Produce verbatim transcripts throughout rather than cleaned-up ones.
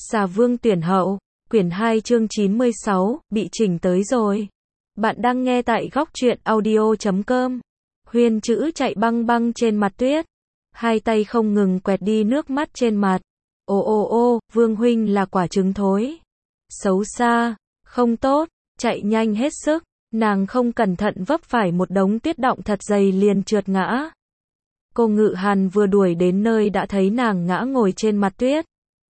Xà Vương tuyển hậu, quyển hai chương chín mươi sáu, bị chỉnh tới rồi. Bạn đang nghe tại góc truyện audio chấm com. Huyên chữ chạy băng băng trên mặt tuyết. Hai tay không ngừng quẹt đi nước mắt trên mặt. Ô ô ô, Vương huynh là quả trứng thối. Xấu xa, không tốt, chạy nhanh hết sức. Nàng không cẩn thận vấp phải một đống tuyết động thật dày liền trượt ngã. Cô Ngự Hàn vừa đuổi đến nơi đã thấy nàng ngã ngồi trên mặt tuyết.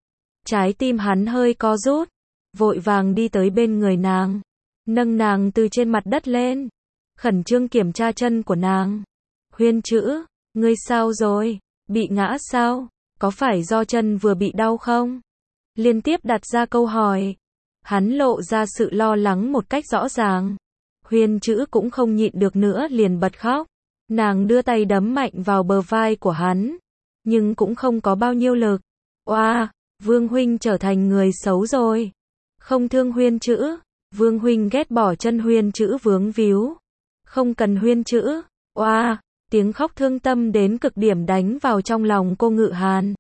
Trái tim hắn hơi co rút, vội vàng đi tới bên người nàng, nâng nàng từ trên mặt đất lên, khẩn trương kiểm tra chân của nàng. Huyên chữ, ngươi sao rồi, bị ngã sao, có phải do chân vừa bị đau không? Liên tiếp đặt ra câu hỏi, hắn lộ ra sự lo lắng một cách rõ ràng. Huyên chữ cũng không nhịn được nữa liền bật khóc, nàng đưa tay đấm mạnh vào bờ vai của hắn, nhưng cũng không có bao nhiêu lực. Oa! Vương huynh trở thành người xấu rồi. Không thương Huyên chữ. Vương huynh ghét bỏ chân Huyên chữ vướng víu. Không cần Huyên chữ. Oa, tiếng khóc thương tâm đến cực điểm đánh vào trong lòng cô Ngự Hàn.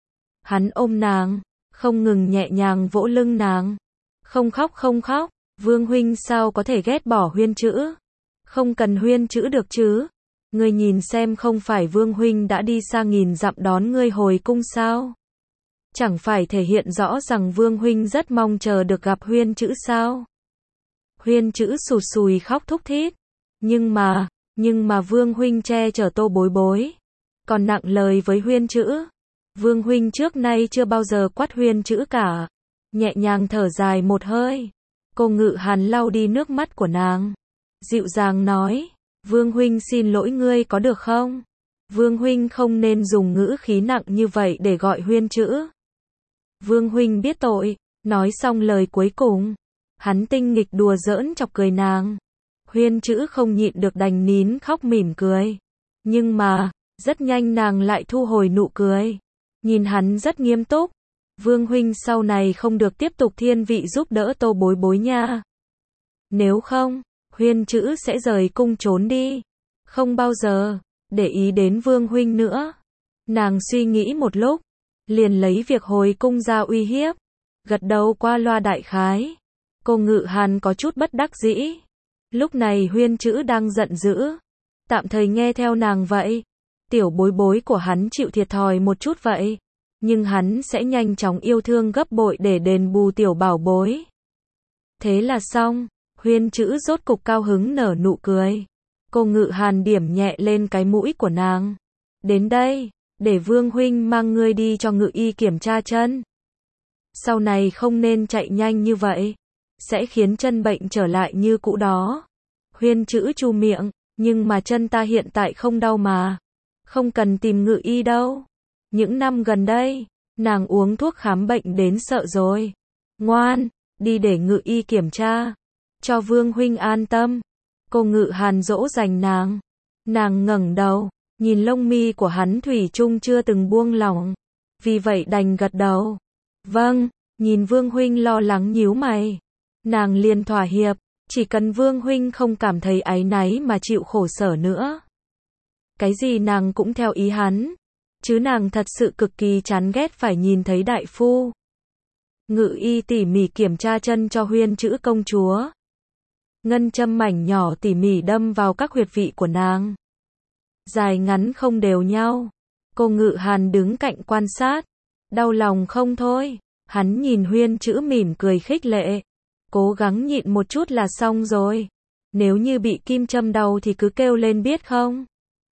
Hắn ôm nàng, không ngừng nhẹ nhàng vỗ lưng nàng. Không khóc không khóc, Vương huynh sao có thể ghét bỏ Huyên chữ? Không cần Huyên chữ được chứ? Ngươi nhìn xem không phải Vương huynh đã đi xa nghìn dặm đón ngươi hồi cung sao? Chẳng phải thể hiện rõ rằng Vương huynh rất mong chờ được gặp Huyên chữ sao? Huyên chữ sụt sùi khóc thúc thít. Nhưng mà, nhưng mà Vương huynh che chở Tô Bối Bối, còn nặng lời với Huyên chữ. Vương huynh trước nay chưa bao giờ quát Huyên chữ cả. Nhẹ nhàng thở dài một hơi, cô Ngự Hàn lau đi nước mắt của nàng, dịu dàng nói, Vương huynh xin lỗi ngươi có được không? Vương huynh không nên dùng ngữ khí nặng như vậy để gọi Huyên chữ. Vương huynh biết tội. Nói xong lời cuối cùng, hắn tinh nghịch đùa giỡn chọc cười nàng. Huyên chữ không nhịn được đành nín khóc mỉm cười. Nhưng mà, rất nhanh nàng lại thu hồi nụ cười. Nhìn hắn rất nghiêm túc. Vương huynh sau này không được tiếp tục thiên vị giúp đỡ Tô Bối Bối nha. Nếu không, Huyên chữ sẽ rời cung trốn đi. Không bao giờ để ý đến Vương huynh nữa. Nàng suy nghĩ một lúc, liền lấy việc hồi cung ra uy hiếp, gật đầu qua loa đại khái. Cô Ngự Hàn có chút bất đắc dĩ. Lúc này Huyên chữ đang giận dữ, tạm thời nghe theo nàng vậy. Tiểu Bối Bối của hắn chịu thiệt thòi một chút vậy, nhưng hắn sẽ nhanh chóng yêu thương gấp bội để đền bù tiểu bảo bối. Thế là xong, Huyên chữ rốt cục cao hứng nở nụ cười. Cô Ngự Hàn điểm nhẹ lên cái mũi của nàng. Đến đây, để Vương huynh mang ngươi đi cho Ngự y kiểm tra chân. Sau này không nên chạy nhanh như vậy, sẽ khiến chân bệnh trở lại như cũ đó. Huyên chữ chu miệng, nhưng mà chân ta hiện tại không đau mà. Không cần tìm Ngự y đâu. Những năm gần đây, nàng uống thuốc khám bệnh đến sợ rồi. Ngoan, đi để Ngự y kiểm tra, cho Vương huynh an tâm. Cô Ngự Hàn dỗ dành nàng. Nàng ngẩng đầu, nhìn lông mi của hắn thủy chung chưa từng buông lỏng, vì vậy đành gật đầu. Vâng. Nhìn Vương huynh lo lắng nhíu mày, nàng liền thỏa hiệp, chỉ cần Vương huynh không cảm thấy áy náy mà chịu khổ sở nữa. Cái gì nàng cũng theo ý hắn, chứ nàng thật sự cực kỳ chán ghét phải nhìn thấy đại phu. Ngự y tỉ mỉ kiểm tra chân cho Huyên chữ công chúa. Ngân châm mảnh nhỏ tỉ mỉ đâm vào các huyệt vị của nàng. Dài ngắn không đều nhau. Cô Ngự Hàn đứng cạnh quan sát, đau lòng không thôi. Hắn nhìn Huyên chữ mỉm cười khích lệ. Cố gắng nhịn một chút là xong rồi. Nếu như bị kim châm đau thì cứ kêu lên biết không?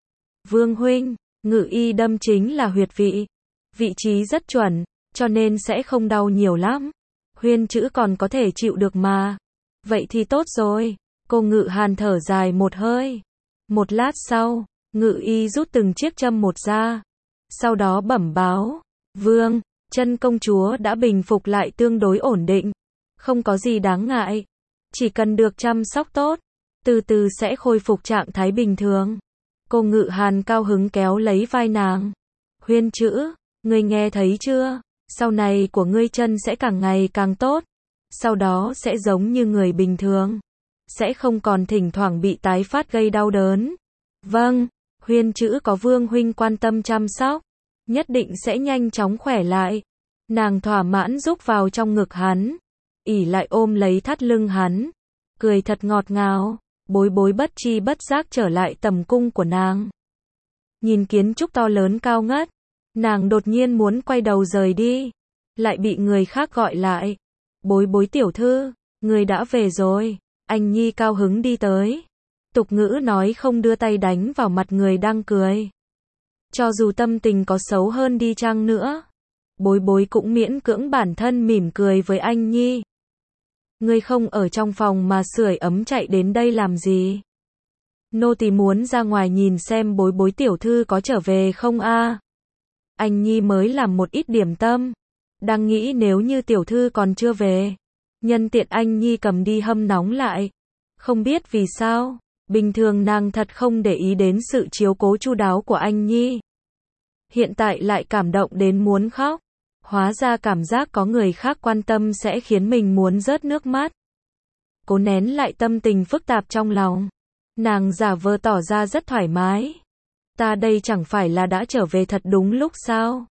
Vương huynh, Ngự y đâm chính là huyệt vị. Vị trí rất chuẩn, cho nên sẽ không đau nhiều lắm. Huyên chữ còn có thể chịu được mà. Vậy thì tốt rồi. Cô Ngự Hàn thở dài một hơi. Một lát sau, Ngự y rút từng chiếc châm một ra. Sau đó bẩm báo. Vương, chân công chúa đã bình phục lại tương đối ổn định. Không có gì đáng ngại. Chỉ cần được chăm sóc tốt, từ từ sẽ khôi phục trạng thái bình thường. Cô Ngự Hàn cao hứng kéo lấy vai nàng. Huyên chữ, ngươi nghe thấy chưa? Sau này của ngươi chân sẽ càng ngày càng tốt. Sau đó sẽ giống như người bình thường. Sẽ không còn thỉnh thoảng bị tái phát gây đau đớn. Vâng, Huyên chữ có Vương huynh quan tâm chăm sóc, nhất định sẽ nhanh chóng khỏe lại. Nàng thỏa mãn rúc vào trong ngực hắn, ỉ lại ôm lấy thắt lưng hắn, cười thật ngọt ngào. Bối bối bất chi bất giác trở lại tầm cung của nàng. Nhìn kiến trúc to lớn cao ngất, nàng đột nhiên muốn quay đầu rời đi, lại bị người khác gọi lại. Bối bối tiểu thư, người đã về rồi. Anh Nhi cao hứng đi tới. Tục ngữ nói không đưa tay đánh vào mặt người đang cười. Cho dù tâm tình có xấu hơn đi chăng nữa, bối bối cũng miễn cưỡng bản thân mỉm cười với anh Nhi. Ngươi không ở trong phòng mà sưởi ấm chạy đến đây làm gì? Nô tỳ muốn ra ngoài nhìn xem bối bối tiểu thư có trở về không a. À? Anh Nhi mới làm một ít điểm tâm, đang nghĩ nếu như tiểu thư còn chưa về, nhân tiện anh Nhi cầm đi hâm nóng lại. Không biết vì sao, bình thường nàng thật không để ý đến sự chiếu cố chu đáo của anh Nhi. Hiện tại lại cảm động đến muốn khóc. Hóa ra cảm giác có người khác quan tâm sẽ khiến mình muốn rớt nước mắt. Cố nén lại tâm tình phức tạp trong lòng, nàng giả vờ tỏ ra rất thoải mái. Ta đây chẳng phải là đã trở về thật đúng lúc sao?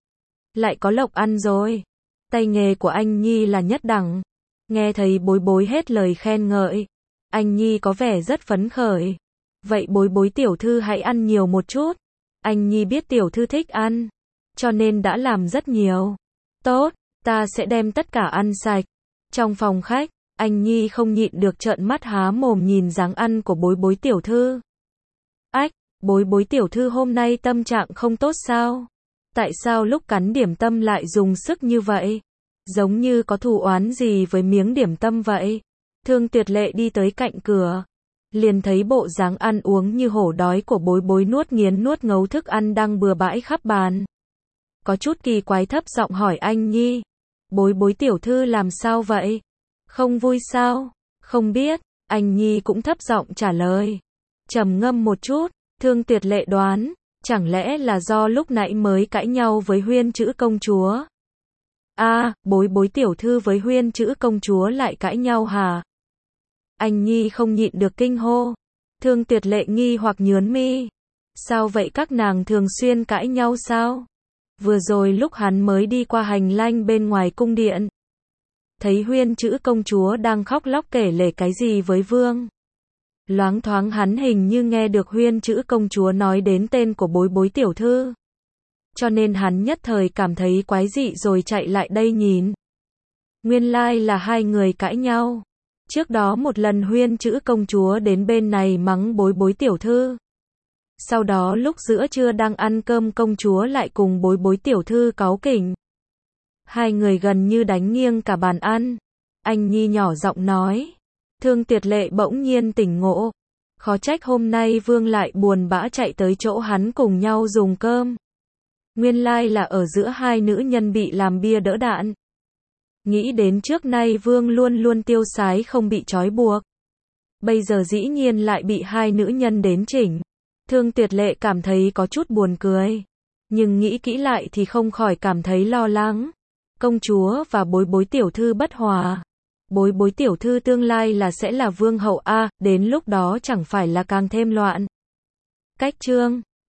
Lại có lộc ăn rồi. Tay nghề của anh Nhi là nhất đẳng. Nghe thấy bối bối hết lời khen ngợi, anh Nhi có vẻ rất phấn khởi. Vậy bối bối tiểu thư hãy ăn nhiều một chút. Anh Nhi biết tiểu thư thích ăn, cho nên đã làm rất nhiều. Tốt, ta sẽ đem tất cả ăn sạch. Trong phòng khách, anh Nhi không nhịn được trợn mắt há mồm nhìn dáng ăn của bối bối tiểu thư. Ách, bối bối tiểu thư hôm nay tâm trạng không tốt sao? Tại sao lúc cắn điểm tâm lại dùng sức như vậy? Giống như có thù oán gì với miếng điểm tâm vậy? Thương Tuyệt Lệ đi tới cạnh cửa, liền thấy bộ dáng ăn uống như hổ đói của bối bối nuốt nghiến nuốt ngấu thức ăn đang bừa bãi khắp bàn. Có chút kỳ quái thấp giọng hỏi anh Nhi. Bối bối tiểu thư làm sao vậy? Không vui sao? Không biết. Anh Nhi cũng thấp giọng trả lời. Trầm ngâm một chút, Thương Tuyệt Lệ đoán, chẳng lẽ là do lúc nãy mới cãi nhau với Huyên Chữ công chúa? A, à, bối bối tiểu thư với Huyên Chữ công chúa lại cãi nhau hả? Anh Nhi không nhịn được kinh hô. Thương Tuyệt Lệ nghi hoặc nhướng mi. Sao vậy, các nàng thường xuyên cãi nhau sao? Vừa rồi lúc hắn mới đi qua hành lang bên ngoài cung điện, thấy Huyên Chữ công chúa đang khóc lóc kể lể cái gì với vương. Loáng thoáng hắn hình như nghe được Huyên Chữ công chúa nói đến tên của bối bối tiểu thư. Cho nên hắn nhất thời cảm thấy quái dị rồi chạy lại đây nhìn. Nguyên lai là hai người cãi nhau. Trước đó một lần Huyên Chữ công chúa đến bên này mắng bối bối tiểu thư. Sau đó lúc giữa trưa đang ăn cơm công chúa lại cùng bối bối tiểu thư cáu kỉnh. Hai người gần như đánh nghiêng cả bàn ăn. Anh Nhi nhỏ giọng nói. Thương Tuyệt Lệ bỗng nhiên tỉnh ngộ. Khó trách hôm nay vương lại buồn bã chạy tới chỗ hắn cùng nhau dùng cơm. Nguyên lai là ở giữa hai nữ nhân bị làm bia đỡ đạn. Nghĩ đến trước nay vương luôn luôn tiêu sái không bị trói buộc. Bây giờ dĩ nhiên lại bị hai nữ nhân đến chỉnh. Thương Tuyệt Lệ cảm thấy có chút buồn cười. Nhưng nghĩ kỹ lại thì không khỏi cảm thấy lo lắng. Công chúa và bối bối tiểu thư bất hòa. Bối bối tiểu thư tương lai là sẽ là vương hậu A, đến lúc đó chẳng phải là càng thêm loạn. Cách chương